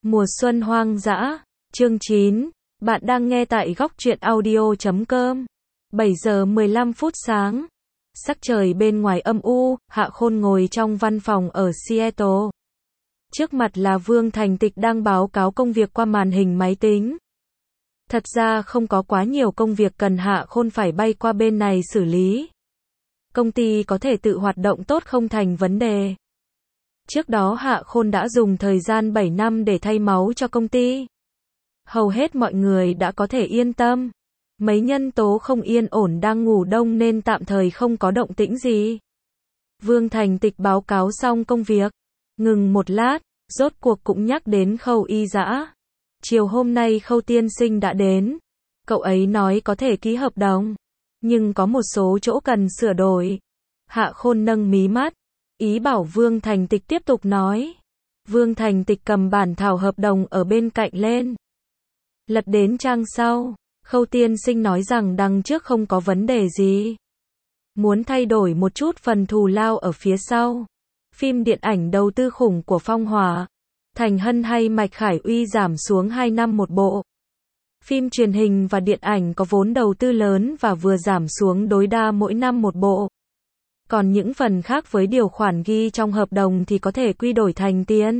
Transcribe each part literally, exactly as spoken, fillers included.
Mùa xuân hoang dã, chương chín. Bạn đang nghe tại góc truyện audio chấm com. bảy giờ mười lăm phút sáng. Sắc trời bên ngoài âm u, Hạ Khôn ngồi trong văn phòng ở Seattle. Trước mặt là Vương Thành Tịch đang báo cáo công việc qua màn hình máy tính. Thật ra không có quá nhiều công việc cần Hạ Khôn phải bay qua bên này xử lý. Công ty có thể tự hoạt động tốt không thành vấn đề. Trước đó Hạ Khôn đã dùng thời gian bảy năm để thay máu cho công ty. Hầu hết mọi người đã có thể yên tâm. Mấy nhân tố không yên ổn đang ngủ đông nên tạm thời không có động tĩnh gì. Vương Thành Tịch báo cáo xong công việc. Ngừng một lát, rốt cuộc cũng nhắc đến Khâu Y Dã. Chiều hôm nay Khâu tiên sinh đã đến. Cậu ấy nói có thể ký hợp đồng. Nhưng có một số chỗ cần sửa đổi. Hạ Khôn nâng mí mắt. Ý bảo Vương Thành Tịch tiếp tục nói. Vương Thành Tịch cầm bản thảo hợp đồng ở bên cạnh lên. Lật đến trang sau. Khâu tiên sinh nói rằng đằng trước không có vấn đề gì. Muốn thay đổi một chút phần thù lao ở phía sau. Phim điện ảnh đầu tư khủng của Phong Hòa, Thành Hân hay Mạch Khải Uy giảm xuống hai năm một bộ. Phim truyền hình và điện ảnh có vốn đầu tư lớn và vừa giảm xuống tối đa mỗi năm một bộ. Còn những phần khác với điều khoản ghi trong hợp đồng thì có thể quy đổi thành tiền.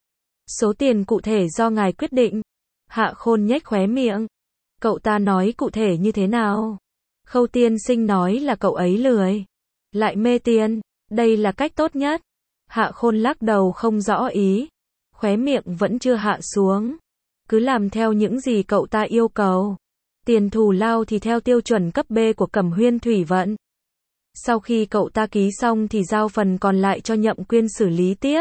Số tiền cụ thể do ngài quyết định. Hạ Khôn nhếch khóe miệng. Cậu ta nói cụ thể như thế nào? Khâu tiên sinh nói là cậu ấy lười. Lại mê tiền. Đây là cách tốt nhất. Hạ Khôn lắc đầu không rõ ý. Khóe miệng vẫn chưa hạ xuống. Cứ làm theo những gì cậu ta yêu cầu. Tiền thù lao thì theo tiêu chuẩn cấp B của Cẩm Huyên Thủy Vận. Sau khi cậu ta ký xong thì giao phần còn lại cho Nhậm Quyên xử lý tiếp.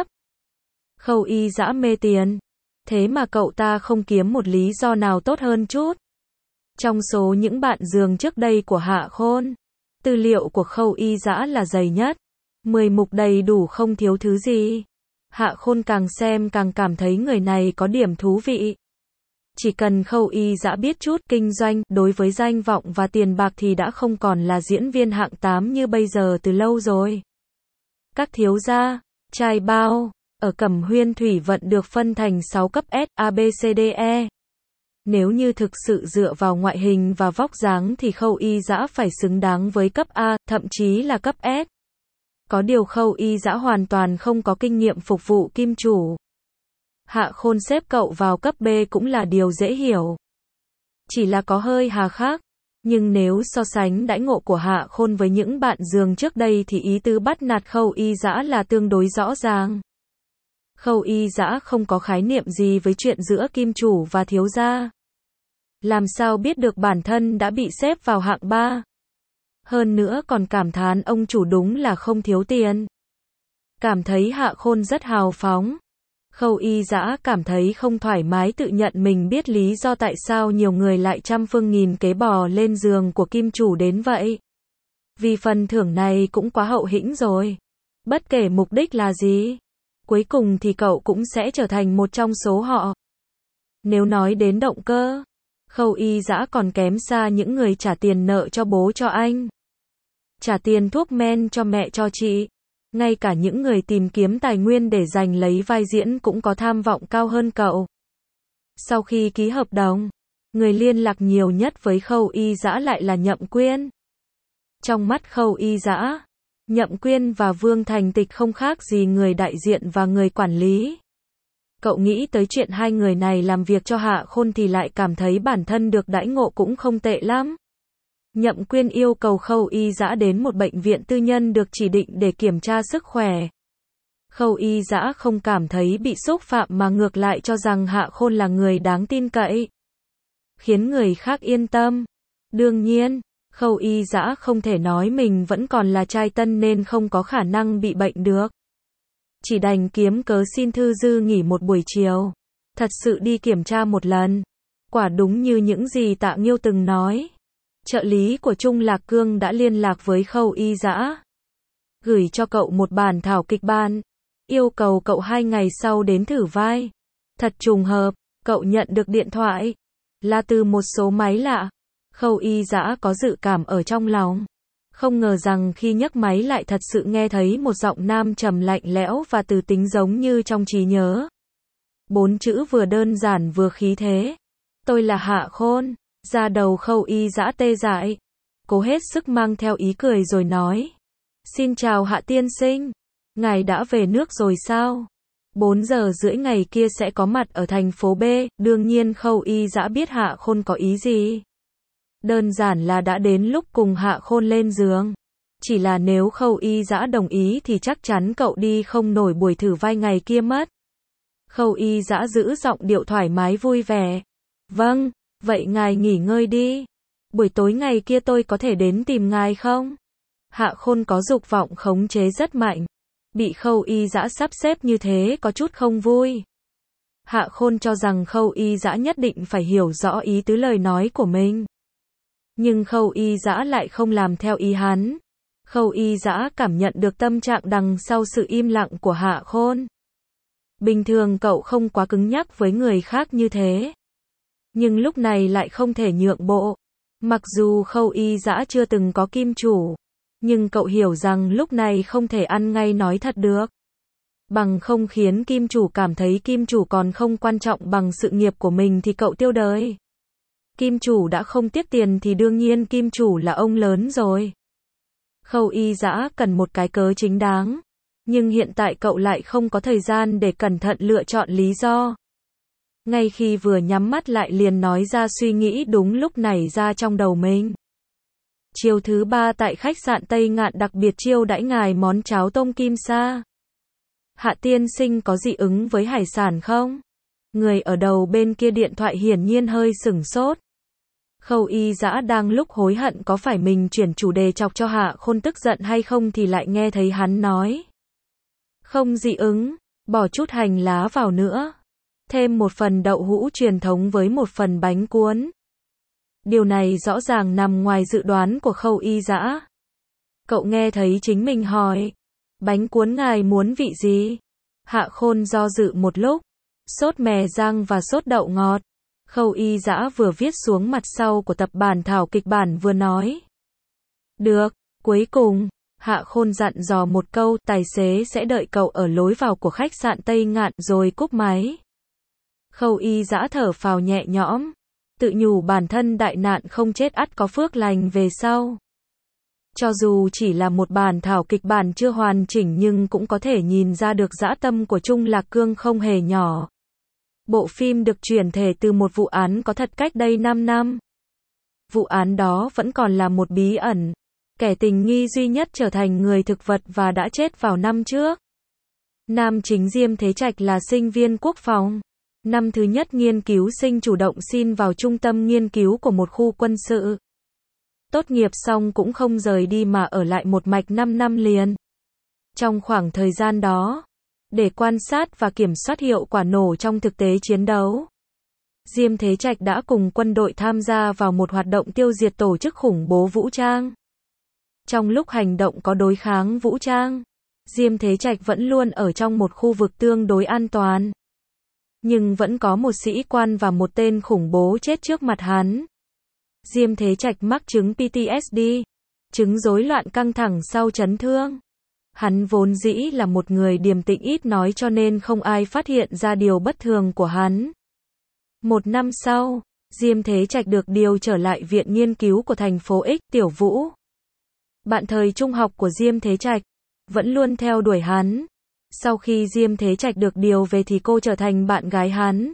Khâu Y Dã mê tiền. Thế mà cậu ta không kiếm một lý do nào tốt hơn chút. Trong số những bạn giường trước đây của Hạ Khôn, tư liệu của Khâu Y Dã là dày nhất. mười mục đầy đủ không thiếu thứ gì. Hạ Khôn càng xem càng cảm thấy người này có điểm thú vị. Chỉ cần Khâu Y Dã biết chút kinh doanh, đối với danh vọng và tiền bạc thì đã không còn là diễn viên hạng tám như bây giờ từ lâu rồi. Các thiếu gia, trai bao, ở Cẩm Huyên Thủy Vận được phân thành sáu cấp S, A, B, C, D, E. Nếu như thực sự dựa vào ngoại hình và vóc dáng thì Khâu Y Dã phải xứng đáng với cấp A, thậm chí là cấp S. Có điều Khâu Y Dã hoàn toàn không có kinh nghiệm phục vụ kim chủ. Hạ Khôn xếp cậu vào cấp B cũng là điều dễ hiểu. Chỉ là có hơi hà khắc. Nhưng nếu so sánh đãi ngộ của Hạ Khôn với những bạn giường trước đây thì ý tứ bắt nạt Khâu Y Dã là tương đối rõ ràng. Khâu Y Dã không có khái niệm gì với chuyện giữa kim chủ và thiếu gia. Làm sao biết được bản thân đã bị xếp vào hạng ba. Hơn nữa còn cảm thán ông chủ đúng là không thiếu tiền. Cảm thấy Hạ Khôn rất hào phóng. Khâu Y Dã cảm thấy không thoải mái tự nhận mình biết lý do tại sao nhiều người lại trăm phương nghìn kế bò lên giường của kim chủ đến vậy. Vì phần thưởng này cũng quá hậu hĩnh rồi. Bất kể mục đích là gì, cuối cùng thì cậu cũng sẽ trở thành một trong số họ. Nếu nói đến động cơ, Khâu Y Dã còn kém xa những người trả tiền nợ cho bố cho anh, trả tiền thuốc men cho mẹ cho chị. Ngay cả những người tìm kiếm tài nguyên để giành lấy vai diễn cũng có tham vọng cao hơn cậu. Sau khi ký hợp đồng, người liên lạc nhiều nhất với Khâu Y Dã lại là Nhậm Quyên. Trong mắt Khâu Y Dã, Nhậm Quyên và Vương Thành Tịch không khác gì người đại diện và người quản lý. Cậu nghĩ tới chuyện hai người này làm việc cho Hạ Khôn thì lại cảm thấy bản thân được đãi ngộ cũng không tệ lắm. Nhậm Quyên yêu cầu Khâu Y Dã đến một bệnh viện tư nhân được chỉ định để kiểm tra sức khỏe. Khâu Y Dã không cảm thấy bị xúc phạm mà ngược lại cho rằng Hạ Khôn là người đáng tin cậy, khiến người khác yên tâm. Đương nhiên, Khâu Y Dã không thể nói mình vẫn còn là trai tân nên không có khả năng bị bệnh được. Chỉ đành kiếm cớ xin thư dư nghỉ một buổi chiều. Thật sự đi kiểm tra một lần. Quả đúng như những gì Tạ Nghiêu từng nói. Trợ lý của Trung Lạc Cương đã liên lạc với Khâu Y Dã, gửi cho cậu một bản thảo kịch bản, yêu cầu cậu hai ngày sau đến thử vai. Thật trùng hợp, cậu nhận được điện thoại là từ một số máy lạ. Khâu Y Dã có dự cảm ở trong lòng. Không ngờ rằng khi nhấc máy lại thật sự nghe thấy một giọng nam trầm lạnh lẽo và từ tính giống như trong trí nhớ. Bốn chữ vừa đơn giản vừa khí thế. Tôi là Hạ Khôn. Da đầu Khâu Y Dã tê dại. Cố hết sức mang theo ý cười rồi nói. Xin chào Hạ tiên sinh. Ngài đã về nước rồi sao? Bốn giờ rưỡi ngày kia sẽ có mặt ở thành phố B. Đương nhiên Khâu Y Dã biết Hạ Khôn có ý gì. Đơn giản là đã đến lúc cùng Hạ Khôn lên giường. Chỉ là nếu Khâu Y Dã đồng ý thì chắc chắn cậu đi không nổi buổi thử vai ngày kia mất. Khâu Y Dã giữ giọng điệu thoải mái vui vẻ. Vâng, vậy ngài nghỉ ngơi đi. Buổi tối ngày kia tôi có thể đến tìm ngài không? Hạ Khôn có dục vọng khống chế rất mạnh. Bị Khâu Y Dã sắp xếp như thế có chút không vui. Hạ Khôn cho rằng Khâu Y Dã nhất định phải hiểu rõ ý tứ lời nói của mình. Nhưng Khâu Y Dã lại không làm theo ý hắn. Khâu Y Dã cảm nhận được tâm trạng đằng sau sự im lặng của Hạ Khôn. Bình thường cậu không quá cứng nhắc với người khác như thế. Nhưng lúc này lại không thể nhượng bộ. Mặc dù Khâu Y Dã chưa từng có kim chủ. Nhưng cậu hiểu rằng lúc này không thể ăn ngay nói thật được. Bằng không khiến kim chủ cảm thấy kim chủ còn không quan trọng bằng sự nghiệp của mình thì cậu tiêu đời. Kim chủ đã không tiếc tiền thì đương nhiên kim chủ là ông lớn rồi. Khâu Y Dã cần một cái cớ chính đáng. Nhưng hiện tại cậu lại không có thời gian để cẩn thận lựa chọn lý do. Ngay khi vừa nhắm mắt lại liền nói ra suy nghĩ đúng lúc nảy ra trong đầu mình. Chiều thứ ba tại khách sạn Tây Ngạn đặc biệt chiêu đãi ngài món cháo tôm kim sa. Hạ tiên sinh có dị ứng với hải sản không? Người ở đầu bên kia điện thoại hiển nhiên hơi sửng sốt. Khâu Y Dã đang lúc hối hận có phải mình chuyển chủ đề chọc cho Hạ Khôn tức giận hay không thì lại nghe thấy hắn nói. Không dị ứng, bỏ chút hành lá vào nữa. Thêm một phần đậu hũ truyền thống với một phần bánh cuốn. Điều này rõ ràng nằm ngoài dự đoán của Khâu Y Dã. Cậu nghe thấy chính mình hỏi. Bánh cuốn ngài muốn vị gì? Hạ Khôn do dự một lúc. Sốt mè rang và sốt đậu ngọt. Khâu Y Dã vừa viết xuống mặt sau của tập bản thảo kịch bản vừa nói. Được, cuối cùng, Hạ Khôn dặn dò một câu, tài xế sẽ đợi cậu ở lối vào của khách sạn Tây Ngạn rồi cúp máy. Khâu Y Dã thở phào nhẹ nhõm, tự nhủ bản thân đại nạn không chết ắt có phước lành về sau. Cho dù chỉ là một bản thảo kịch bản chưa hoàn chỉnh nhưng cũng có thể nhìn ra được dã tâm của Trung Lạc Cương không hề nhỏ. Bộ phim được chuyển thể từ một vụ án có thật cách đây năm năm. Vụ án đó vẫn còn là một bí ẩn. Kẻ tình nghi duy nhất trở thành người thực vật và đã chết vào năm trước. Nam chính Diêm Thế Trạch là sinh viên quốc phòng. Năm thứ nhất nghiên cứu sinh chủ động xin vào trung tâm nghiên cứu của một khu quân sự. Tốt nghiệp xong cũng không rời đi mà ở lại một mạch năm năm liền. Trong khoảng thời gian đó, để quan sát và kiểm soát hiệu quả nổ trong thực tế chiến đấu, Diêm Thế Trạch đã cùng quân đội tham gia vào một hoạt động tiêu diệt tổ chức khủng bố vũ trang. Trong lúc hành động có đối kháng vũ trang, Diêm Thế Trạch vẫn luôn ở trong một khu vực tương đối an toàn. Nhưng vẫn có một sĩ quan và một tên khủng bố chết trước mặt hắn. Diêm Thế Trạch mắc chứng pê tê ét đê, chứng rối loạn căng thẳng sau chấn thương. Hắn vốn dĩ là một người điềm tĩnh ít nói cho nên không ai phát hiện ra điều bất thường của hắn. Một năm sau, Diêm Thế Trạch được điều trở lại viện nghiên cứu của thành phố X, Tiểu Vũ. Bạn thời trung học của Diêm Thế Trạch, vẫn luôn theo đuổi hắn. Sau khi Diêm Thế Trạch được điều về thì cô trở thành bạn gái hắn.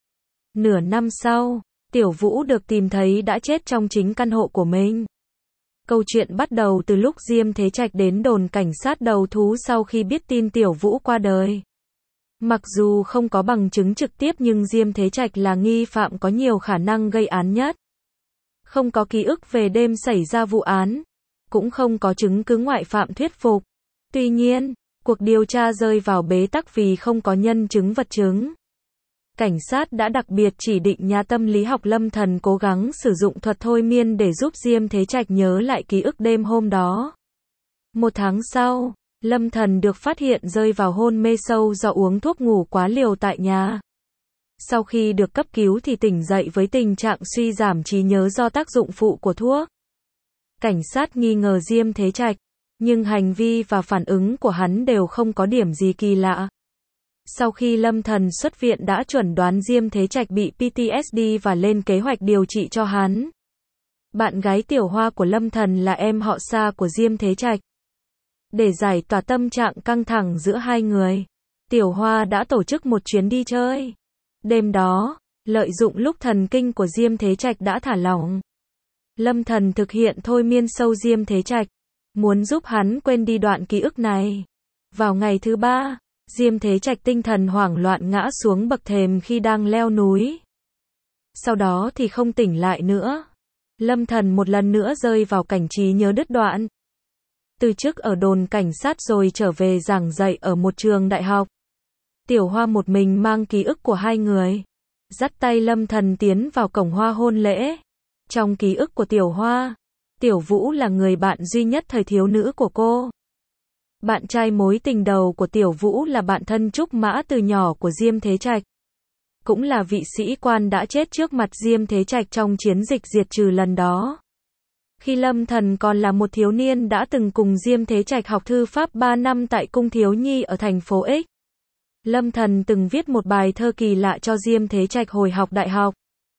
Nửa năm sau, Tiểu Vũ được tìm thấy đã chết trong chính căn hộ của mình. Câu chuyện bắt đầu từ lúc Diêm Thế Trạch đến đồn cảnh sát đầu thú sau khi biết tin Tiểu Vũ qua đời. Mặc dù không có bằng chứng trực tiếp nhưng Diêm Thế Trạch là nghi phạm có nhiều khả năng gây án nhất. Không có ký ức về đêm xảy ra vụ án, cũng không có chứng cứ ngoại phạm thuyết phục. Tuy nhiên, cuộc điều tra rơi vào bế tắc vì không có nhân chứng vật chứng. Cảnh sát đã đặc biệt chỉ định nhà tâm lý học Lâm Thần cố gắng sử dụng thuật thôi miên để giúp Diêm Thế Trạch nhớ lại ký ức đêm hôm đó. Một tháng sau, Lâm Thần được phát hiện rơi vào hôn mê sâu do uống thuốc ngủ quá liều tại nhà. Sau khi được cấp cứu thì tỉnh dậy với tình trạng suy giảm trí nhớ do tác dụng phụ của thuốc. Cảnh sát nghi ngờ Diêm Thế Trạch, nhưng hành vi và phản ứng của hắn đều không có điểm gì kỳ lạ. Sau khi Lâm Thần xuất viện đã chuẩn đoán Diêm Thế Trạch bị pê tê ét đê và lên kế hoạch điều trị cho hắn. Bạn gái Tiểu Hoa của Lâm Thần là em họ xa của Diêm Thế Trạch. Để giải tỏa tâm trạng căng thẳng giữa hai người, Tiểu Hoa đã tổ chức một chuyến đi chơi. Đêm đó, lợi dụng lúc thần kinh của Diêm Thế Trạch đã thả lỏng, Lâm Thần thực hiện thôi miên sâu Diêm Thế Trạch, muốn giúp hắn quên đi đoạn ký ức này. Vào ngày thứ ba, Diêm Thế Trạch tinh thần hoảng loạn ngã xuống bậc thềm khi đang leo núi. Sau đó thì không tỉnh lại nữa. Lâm Thần một lần nữa rơi vào cảnh trí nhớ đứt đoạn. Từ chức ở đồn cảnh sát rồi trở về giảng dạy ở một trường đại học. Tiểu Hoa một mình mang ký ức của hai người, dắt tay Lâm Thần tiến vào cổng hoa hôn lễ. Trong ký ức của Tiểu Hoa, Tiểu Vũ là người bạn duy nhất thời thiếu nữ của cô. Bạn trai mối tình đầu của Tiểu Vũ là bạn thân Trúc Mã từ nhỏ của Diêm Thế Trạch, cũng là vị sĩ quan đã chết trước mặt Diêm Thế Trạch trong chiến dịch diệt trừ lần đó. Khi Lâm Thần còn là một thiếu niên đã từng cùng Diêm Thế Trạch học thư pháp ba năm tại cung thiếu nhi ở thành phố X. Lâm Thần từng viết một bài thơ kỳ lạ cho Diêm Thế Trạch hồi học đại học.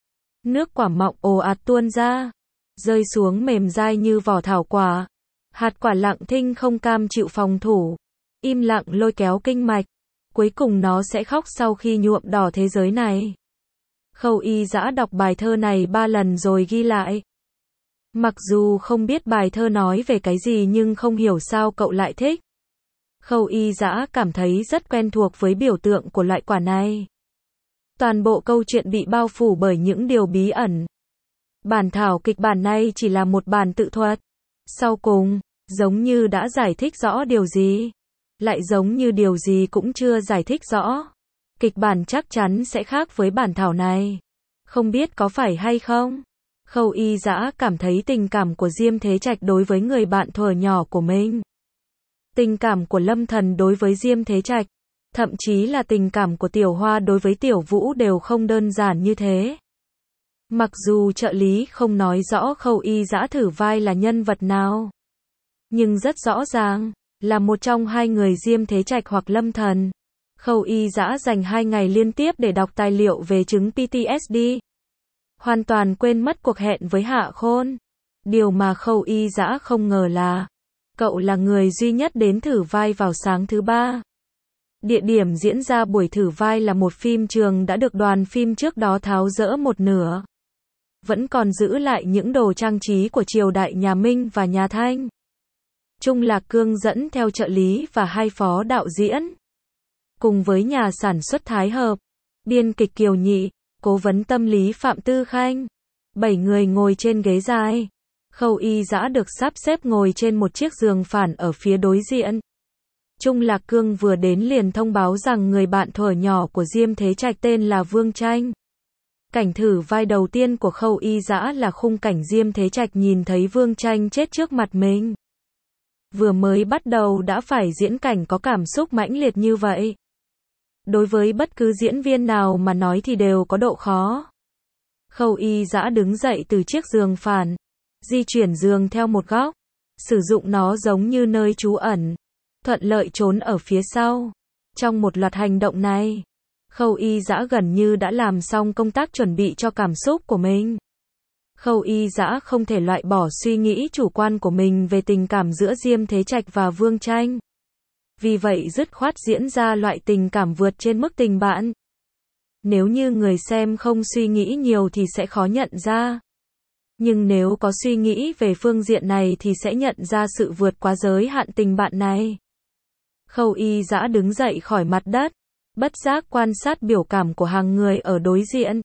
Nước quả mọng ồ ạt tuôn ra, rơi xuống mềm dai như vỏ thảo quả. Hạt quả lặng thinh không cam chịu phòng thủ, im lặng lôi kéo kinh mạch. Cuối cùng nó sẽ khóc sau khi nhuộm đỏ thế giới này. Khâu Y Dã đọc bài thơ này ba lần rồi ghi lại. Mặc dù không biết bài thơ nói về cái gì nhưng không hiểu sao cậu lại thích. Khâu Y Dã cảm thấy rất quen thuộc với biểu tượng của loại quả này. Toàn bộ câu chuyện bị bao phủ bởi những điều bí ẩn. Bản thảo kịch bản này chỉ là một bản tự thuật. Sau cùng, giống như đã giải thích rõ điều gì, lại giống như điều gì cũng chưa giải thích rõ. Kịch bản chắc chắn sẽ khác với bản thảo này. Không biết có phải hay không? Khâu Y Dã cảm thấy tình cảm của Diêm Thế Trạch đối với người bạn thuở nhỏ của mình, tình cảm của Lâm Thần đối với Diêm Thế Trạch, thậm chí là tình cảm của Tiểu Hoa đối với Tiểu Vũ đều không đơn giản như thế. Mặc dù trợ lý không nói rõ Khâu Y Dã thử vai là nhân vật nào, nhưng rất rõ ràng, là một trong hai người Diêm Thế Trạch hoặc Lâm Thần. Khâu Y Dã dành hai ngày liên tiếp để đọc tài liệu về chứng pê tê ét đê. Hoàn toàn quên mất cuộc hẹn với Hạ Khôn. Điều mà Khâu Y Dã không ngờ là, cậu là người duy nhất đến thử vai vào sáng thứ ba. Địa điểm diễn ra buổi thử vai là một phim trường đã được đoàn phim trước đó tháo dỡ một nửa. Vẫn còn giữ lại những đồ trang trí của triều đại nhà Minh và nhà Thanh. Trung Lạc Cương dẫn theo trợ lý và hai phó đạo diễn, cùng với nhà sản xuất Thái Hợp, biên kịch Kiều Nhị, cố vấn tâm lý Phạm Tư Khanh. Bảy người ngồi trên ghế dài. Khâu Y Dã được sắp xếp ngồi trên một chiếc giường phản ở phía đối diện. Trung Lạc Cương vừa đến liền thông báo rằng người bạn thuở nhỏ của Diêm Thế Trạch tên là Vương Tranh. Cảnh thử vai đầu tiên của Khâu Y Dã là khung cảnh Diêm Thế Trạch nhìn thấy Vương Tranh chết trước mặt mình. Vừa mới bắt đầu đã phải diễn cảnh có cảm xúc mãnh liệt như vậy. Đối với bất cứ diễn viên nào mà nói thì đều có độ khó. Khâu Y Dã đứng dậy từ chiếc giường phản, di chuyển giường theo một góc, sử dụng nó giống như nơi trú ẩn, thuận lợi trốn ở phía sau. Trong một loạt hành động này, Khâu Y Dã gần như đã làm xong công tác chuẩn bị cho cảm xúc của mình. Khâu Y Dã không thể loại bỏ suy nghĩ chủ quan của mình về tình cảm giữa Diêm Thế Trạch và Vương Tranh. Vì vậy dứt khoát diễn ra loại tình cảm vượt trên mức tình bạn. Nếu như người xem không suy nghĩ nhiều thì sẽ khó nhận ra. Nhưng nếu có suy nghĩ về phương diện này thì sẽ nhận ra sự vượt quá giới hạn tình bạn này. Khâu Y Dã đứng dậy khỏi mặt đất, bất giác quan sát biểu cảm của hàng người ở đối diện.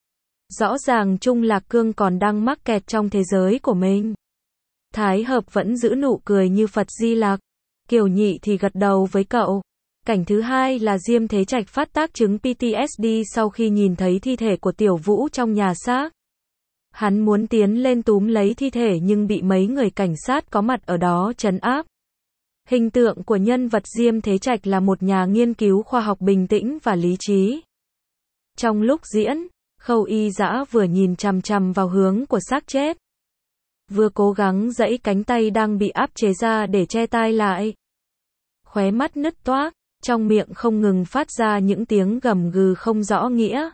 Rõ ràng Trung Lạc Cương còn đang mắc kẹt trong thế giới của mình. Thái Hợp vẫn giữ nụ cười như Phật Di Lặc. Kiều Nhị thì gật đầu với cậu. Cảnh thứ hai là Diêm Thế Trạch phát tác chứng pê tê ét đê sau khi nhìn thấy thi thể của Tiểu Vũ trong nhà xác. Hắn muốn tiến lên túm lấy thi thể nhưng bị mấy người cảnh sát có mặt ở đó trấn áp. Hình tượng của nhân vật Diêm Thế Trạch là một nhà nghiên cứu khoa học bình tĩnh và lý trí. Trong lúc diễn, Khâu Y Dã vừa nhìn chằm chằm vào hướng của xác chết, vừa cố gắng giãy cánh tay đang bị áp chế ra để che tai lại. Khóe mắt nứt toác, trong miệng không ngừng phát ra những tiếng gầm gừ không rõ nghĩa.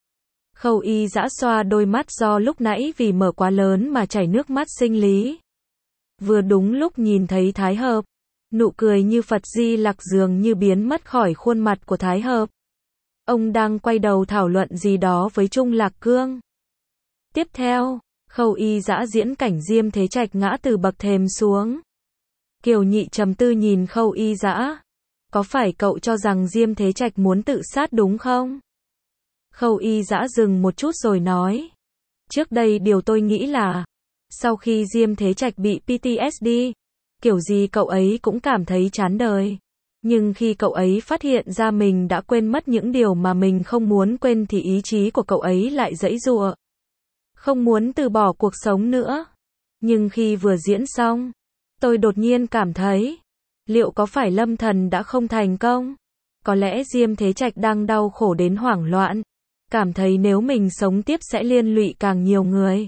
Khâu Y Dã xoa đôi mắt do lúc nãy vì mở quá lớn mà chảy nước mắt sinh lý. Vừa đúng lúc nhìn thấy Thái Hợp, nụ cười như Phật Di Lặc dường như biến mất khỏi khuôn mặt của Thái Hợp. Ông đang quay đầu thảo luận gì đó với Trung Lạc Cương. Tiếp theo, Khâu Y Dã diễn cảnh Diêm Thế Trạch ngã từ bậc thềm xuống. Kiều Nhị trầm tư nhìn Khâu Y Dã. Có phải cậu cho rằng Diêm Thế Trạch muốn tự sát đúng không? Khâu Y Dã dừng một chút rồi nói. Trước đây điều tôi nghĩ là, sau khi Diêm Thế Trạch bị pê tê ét đê, kiểu gì cậu ấy cũng cảm thấy chán đời. Nhưng khi cậu ấy phát hiện ra mình đã quên mất những điều mà mình không muốn quên thì ý chí của cậu ấy lại giãy giụa. Không muốn từ bỏ cuộc sống nữa. Nhưng khi vừa diễn xong, tôi đột nhiên cảm thấy, liệu có phải Lâm Thần đã không thành công? Có lẽ Diêm Thế Trạch đang đau khổ đến hoảng loạn, cảm thấy nếu mình sống tiếp sẽ liên lụy càng nhiều người.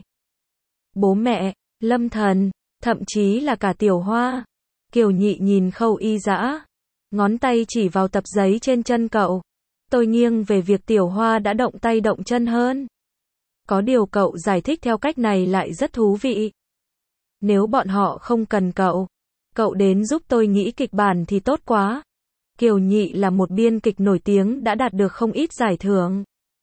Bố mẹ, Lâm Thần, thậm chí là cả Tiểu Hoa. Kiều Nhị nhìn Khâu Y Dã, ngón tay chỉ vào tập giấy trên chân cậu. Tôi nghiêng về việc Tiểu Hoa đã động tay động chân hơn. Có điều cậu giải thích theo cách này lại rất thú vị. Nếu bọn họ không cần cậu, cậu đến giúp tôi nghĩ kịch bản thì tốt quá. Kiều Nhị là một biên kịch nổi tiếng đã đạt được không ít giải thưởng.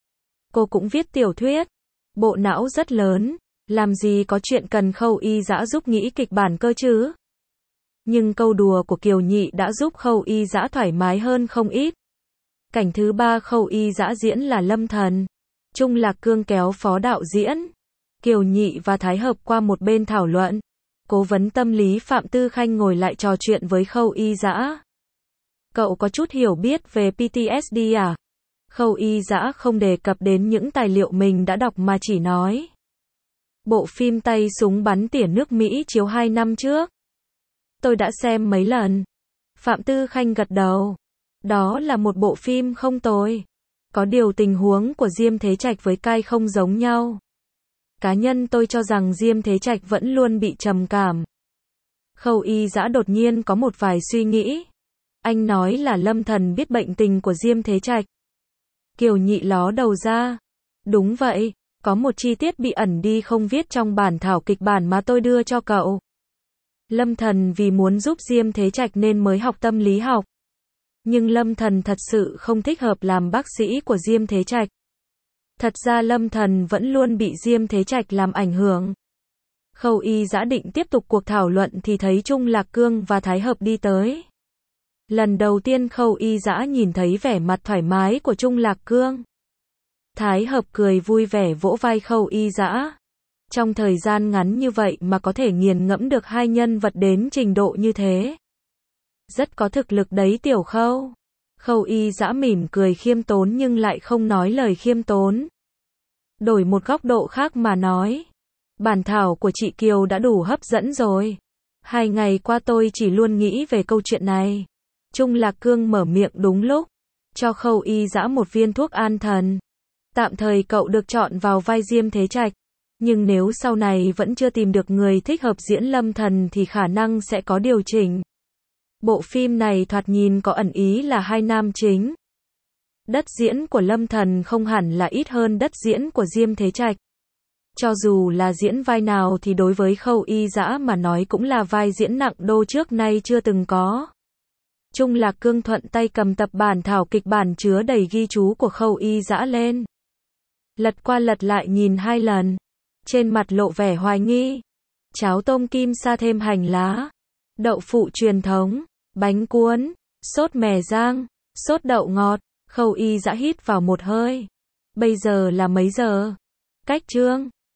Cô cũng viết tiểu thuyết, bộ não rất lớn, làm gì có chuyện cần Khâu Y Dã giúp nghĩ kịch bản cơ chứ. Nhưng câu đùa của Kiều Nhị đã giúp Khâu Y Dã thoải mái hơn không ít. Cảnh thứ ba Khâu Y Dã diễn là Lâm Thần. Trung Lạc Cương kéo phó đạo diễn. Kiều Nhị và Thái Hợp qua một bên thảo luận. Cố vấn tâm lý Phạm Tư Khanh ngồi lại trò chuyện với Khâu Y Dã. Cậu có chút hiểu biết về pê tê ét đê à? Khâu Y Dã không đề cập đến những tài liệu mình đã đọc mà chỉ nói. Bộ phim Tay súng bắn tỉa nước Mỹ chiếu hai năm trước. Tôi đã xem mấy lần. Phạm Tư Khanh gật đầu. Đó là một bộ phim không tồi. Có điều tình huống của Diêm Thế Trạch với Cai không giống nhau. Cá nhân tôi cho rằng Diêm Thế Trạch vẫn luôn bị trầm cảm. Khâu Y Dã đột nhiên có một vài suy nghĩ. Anh nói là Lâm Thần biết bệnh tình của Diêm Thế Trạch. Kiều Nhị ló đầu ra. Đúng vậy, có một chi tiết bị ẩn đi không viết trong bản thảo kịch bản mà tôi đưa cho cậu. Lâm Thần vì muốn giúp Diêm Thế Trạch nên mới học tâm lý học. Nhưng Lâm Thần thật sự không thích hợp làm bác sĩ của Diêm Thế Trạch. Thật ra Lâm Thần vẫn luôn bị Diêm Thế Trạch làm ảnh hưởng. Khâu Y Dã định tiếp tục cuộc thảo luận thì thấy Trung Lạc Cương và Thái Hợp đi tới. Lần đầu tiên Khâu Y Dã nhìn thấy vẻ mặt thoải mái của Trung Lạc Cương. Thái Hợp cười vui vẻ vỗ vai Khâu Y Dã. Trong thời gian ngắn như vậy mà có thể nghiền ngẫm được hai nhân vật đến trình độ như thế. Rất có thực lực đấy Tiểu Khâu. Khâu Y Dã mỉm cười khiêm tốn nhưng lại không nói lời khiêm tốn. Đổi một góc độ khác mà nói. Bản thảo của chị Kiều đã đủ hấp dẫn rồi. Hai ngày qua tôi chỉ luôn nghĩ về câu chuyện này. Trung Lạc Cương mở miệng đúng lúc. Cho Khâu Y Dã một viên thuốc an thần. Tạm thời cậu được chọn vào vai Diêm Thế Trạch. Nhưng nếu sau này vẫn chưa tìm được người thích hợp diễn Lâm Thần thì khả năng sẽ có điều chỉnh. Bộ phim này thoạt nhìn có ẩn ý là hai nam chính. Đất diễn của Lâm Thần không hẳn là ít hơn đất diễn của Diêm Thế Trạch. Cho dù là diễn vai nào thì đối với Khâu Y Dã mà nói cũng là vai diễn nặng đô trước nay chưa từng có. Trung Lạc Cương thuận tay cầm tập bản thảo kịch bản chứa đầy ghi chú của Khâu Y Dã lên. Lật qua lật lại nhìn hai lần. Trên mặt lộ vẻ hoài nghi. Cháo tôm kim sa thêm hành lá. Đậu phụ truyền thống. Bánh cuốn. Sốt mè rang. Sốt đậu ngọt. Khâu Y Dã hít vào một hơi. Bây giờ là mấy giờ? Cách chương